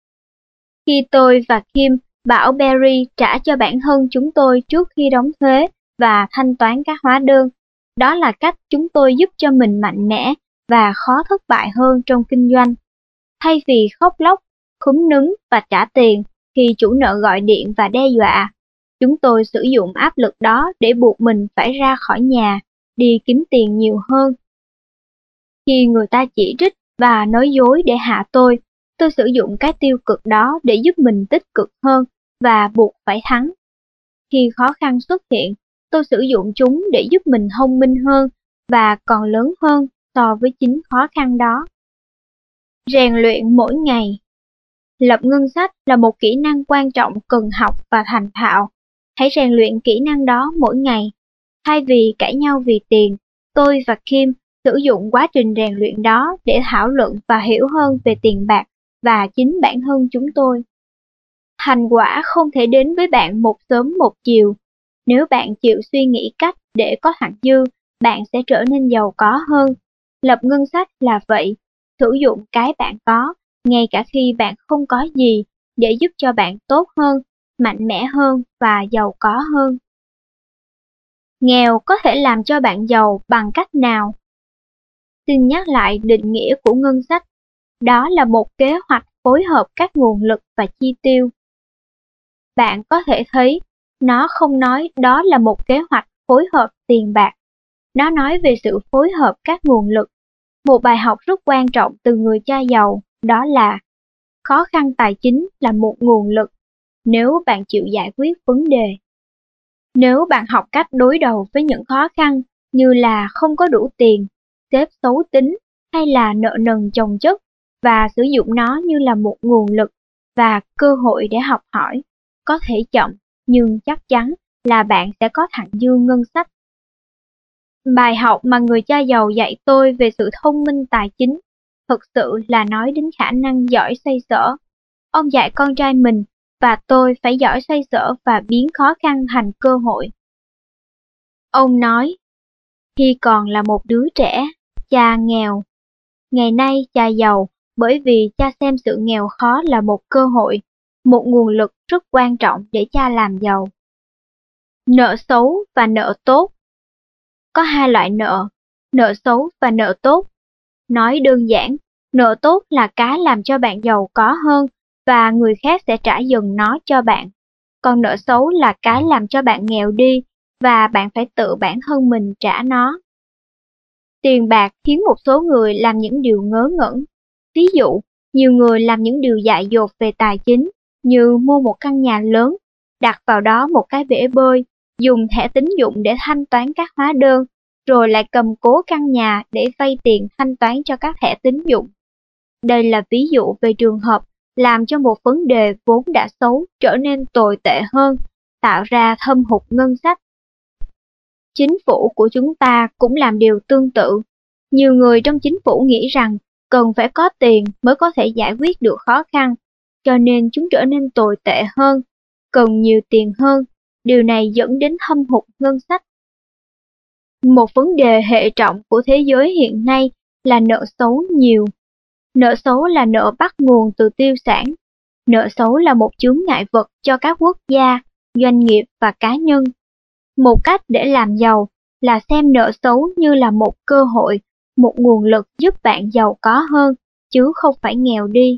S1: Khi tôi và Kim bảo Barry trả cho bản thân chúng tôi trước khi đóng thuế và thanh toán các hóa đơn, đó là cách chúng tôi giúp cho mình mạnh mẽ và khó thất bại hơn trong kinh doanh. Thay vì khóc lóc, khúm núm và trả tiền khi chủ nợ gọi điện và đe dọa, chúng tôi sử dụng áp lực đó để buộc mình phải ra khỏi nhà, đi kiếm tiền nhiều hơn. Khi người ta chỉ trích và nói dối để hạ tôi, tôi sử dụng cái tiêu cực đó để giúp mình tích cực hơn và buộc phải thắng. Khi khó khăn xuất hiện, tôi sử dụng chúng để giúp mình thông minh hơn và còn lớn hơn so với chính khó khăn đó. Rèn luyện mỗi ngày. Lập ngân sách là một kỹ năng quan trọng cần học và thành thạo. Hãy rèn luyện kỹ năng đó mỗi ngày. Thay vì cãi nhau vì tiền, tôi và Kim sử dụng quá trình rèn luyện đó để thảo luận và hiểu hơn về tiền bạc và chính bản thân chúng tôi. Thành quả không thể đến với bạn một sớm một chiều. Nếu bạn chịu suy nghĩ cách để có thặng dư, bạn sẽ trở nên giàu có hơn. Lập ngân sách là vậy, sử dụng cái bạn có, ngay cả khi bạn không có gì, để giúp cho bạn tốt hơn, mạnh mẽ hơn và giàu có hơn. Nghèo có thể làm cho bạn giàu bằng cách nào? Xin nhắc lại định nghĩa của ngân sách. Đó là một kế hoạch phối hợp các nguồn lực và chi tiêu. Bạn có thể thấy, nó không nói đó là một kế hoạch phối hợp tiền bạc. Nó nói về sự phối hợp các nguồn lực. Một bài học rất quan trọng từ người cha giàu, đó là khó khăn tài chính là một nguồn lực, nếu bạn chịu giải quyết vấn đề. Nếu bạn học cách đối đầu với những khó khăn như là không có đủ tiền, sếp xấu tính hay là nợ nần chồng chất và sử dụng nó như là một nguồn lực và cơ hội để học hỏi, có thể chậm nhưng chắc chắn là bạn sẽ có thặng dư ngân sách. Bài học mà người cha giàu dạy tôi về sự thông minh tài chính thực sự là nói đến khả năng giỏi xoay sở. Ông dạy con trai mình và tôi phải giỏi xoay sở và biến khó khăn thành cơ hội. Ông nói, khi còn là một đứa trẻ, cha nghèo. Ngày nay cha giàu bởi vì cha xem sự nghèo khó là một cơ hội, một nguồn lực rất quan trọng để cha làm giàu. Nợ xấu và nợ tốt. Có hai loại nợ, nợ xấu và nợ tốt. Nói đơn giản, nợ tốt là cái làm cho bạn giàu có hơn và người khác sẽ trả dần nó cho bạn. Còn nợ xấu là cái làm cho bạn nghèo đi và bạn phải tự bản thân mình trả nó. Tiền bạc khiến một số người làm những điều ngớ ngẩn. Ví dụ, nhiều người làm những điều dại dột về tài chính như mua một căn nhà lớn, đặt vào đó một cái bể bơi, dùng thẻ tín dụng để thanh toán các hóa đơn, rồi lại cầm cố căn nhà để vay tiền thanh toán cho các thẻ tín dụng. Đây là ví dụ về trường hợp làm cho một vấn đề vốn đã xấu trở nên tồi tệ hơn, tạo ra thâm hụt ngân sách. Chính phủ của chúng ta cũng làm điều tương tự. Nhiều người trong chính phủ nghĩ rằng cần phải có tiền mới có thể giải quyết được khó khăn, cho nên chúng trở nên tồi tệ hơn, cần nhiều tiền hơn. Điều này dẫn đến thâm hụt ngân sách. Một vấn đề hệ trọng của thế giới hiện nay là nợ xấu nhiều. Nợ xấu là nợ bắt nguồn từ tiêu sản. Nợ xấu là một chướng ngại vật cho các quốc gia, doanh nghiệp và cá nhân. Một cách để làm giàu là xem nợ xấu như là một cơ hội, một nguồn lực giúp bạn giàu có hơn, chứ không phải nghèo đi.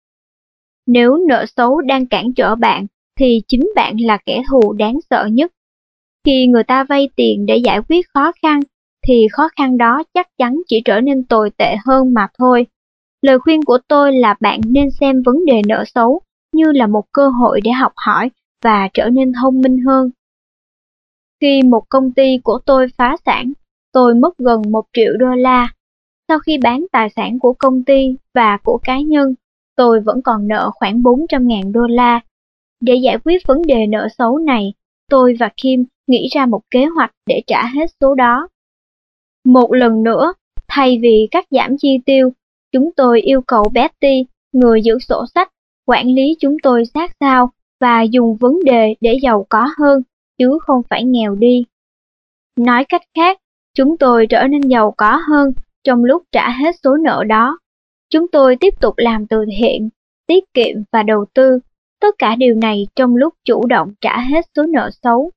S1: Nếu nợ xấu đang cản trở bạn, thì chính bạn là kẻ thù đáng sợ nhất. Khi người ta vay tiền để giải quyết khó khăn, thì khó khăn đó chắc chắn chỉ trở nên tồi tệ hơn mà thôi. Lời khuyên của tôi là bạn nên xem vấn đề nợ xấu như là một cơ hội để học hỏi và trở nên thông minh hơn. Khi một công ty của tôi phá sản, tôi mất gần một triệu đô la. Sau khi bán tài sản của công ty và của cá nhân, tôi vẫn còn nợ khoảng bốn trăm nghìn đô la. Để giải quyết vấn đề nợ xấu này, tôi và Kim nghĩ ra một kế hoạch để trả hết số đó. Một lần nữa, thay vì cắt giảm chi tiêu, chúng tôi yêu cầu Betty, người giữ sổ sách, quản lý chúng tôi sát sao và dùng vấn đề để giàu có hơn, chứ không phải nghèo đi. Nói cách khác, chúng tôi trở nên giàu có hơn trong lúc trả hết số nợ đó. Chúng tôi tiếp tục làm từ thiện, tiết kiệm và đầu tư, tất cả điều này trong lúc chủ động trả hết số nợ xấu.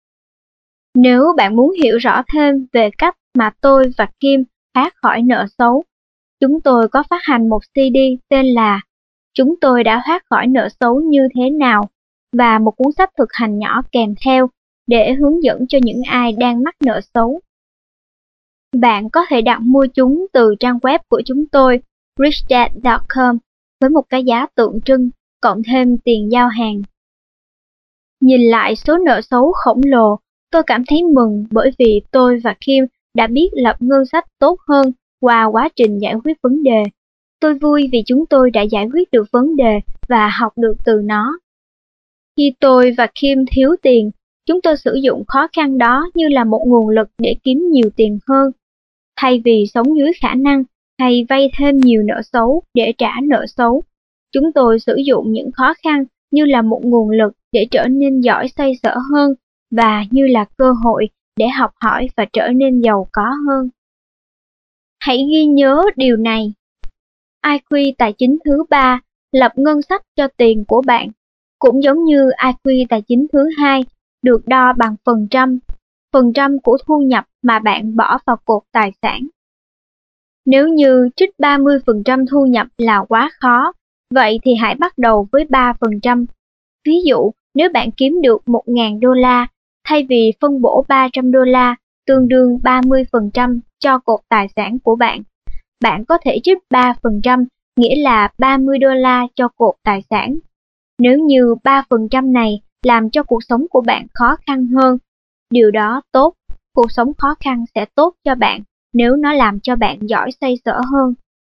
S1: Nếu bạn muốn hiểu rõ thêm về cách mà tôi và Kim thoát khỏi nợ xấu, chúng tôi có phát hành một xê đê tên là Chúng tôi đã thoát khỏi nợ xấu như thế nào và một cuốn sách thực hành nhỏ kèm theo để hướng dẫn cho những ai đang mắc nợ xấu. Bạn có thể đặt mua chúng từ trang web của chúng tôi rich dad chấm com với một cái giá tượng trưng cộng thêm tiền giao hàng. Nhìn lại số nợ xấu khổng lồ, tôi cảm thấy mừng bởi vì tôi và Kim đã biết lập ngân sách tốt hơn qua quá trình giải quyết vấn đề. Tôi vui vì chúng tôi đã giải quyết được vấn đề và học được từ nó. Khi tôi và Kim thiếu tiền, chúng tôi sử dụng khó khăn đó như là một nguồn lực để kiếm nhiều tiền hơn. Thay vì sống dưới khả năng hay vay thêm nhiều nợ xấu để trả nợ xấu, chúng tôi sử dụng những khó khăn như là một nguồn lực để trở nên giỏi xoay sở hơn và như là cơ hội để học hỏi và trở nên giàu có hơn. Hãy ghi nhớ điều này. i kiu tài chính thứ ba, lập ngân sách cho tiền của bạn, cũng giống như i kiu tài chính thứ hai, được đo bằng phần trăm, phần trăm của thu nhập mà bạn bỏ vào cột tài sản. Nếu như trích ba mươi phần trăm thu nhập là quá khó, vậy thì hãy bắt đầu với ba phần trăm. Ví dụ, nếu bạn kiếm được một nghìn đô la, thay vì phân bổ ba trăm đô la, tương đương ba mươi phần trăm cho cột tài sản của bạn, bạn có thể trích ba phần trăm, nghĩa là ba mươi đô la cho cột tài sản. Nếu như ba phần trăm này làm cho cuộc sống của bạn khó khăn hơn, điều đó tốt, cuộc sống khó khăn sẽ tốt cho bạn nếu nó làm cho bạn giỏi xoay sở hơn.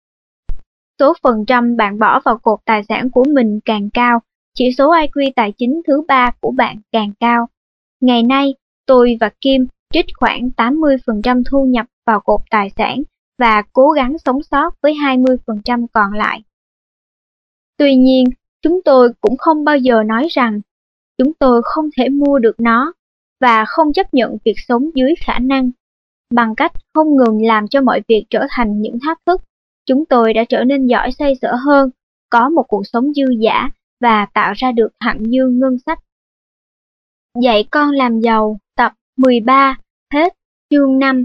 S1: Số phần trăm bạn bỏ vào cột tài sản của mình càng cao, chỉ số i kiu tài chính thứ ba của bạn càng cao. Ngày nay, tôi và Kim trích khoảng tám mươi phần trăm thu nhập vào cột tài sản và cố gắng sống sót với hai mươi phần trăm còn lại. Tuy nhiên, chúng tôi cũng không bao giờ nói rằng chúng tôi không thể mua được nó và không chấp nhận việc sống dưới khả năng. Bằng cách không ngừng làm cho mọi việc trở thành những thách thức, chúng tôi đã trở nên giỏi xoay sở hơn, có một cuộc sống dư dả và tạo ra được hạng dư ngân sách. Dạy con làm giàu, tập mười ba, hết, chương năm.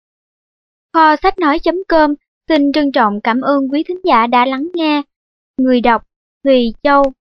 S1: Kho sách nói.com xin trân trọng cảm ơn quý thính giả đã lắng nghe. Người đọc Thùy Châu.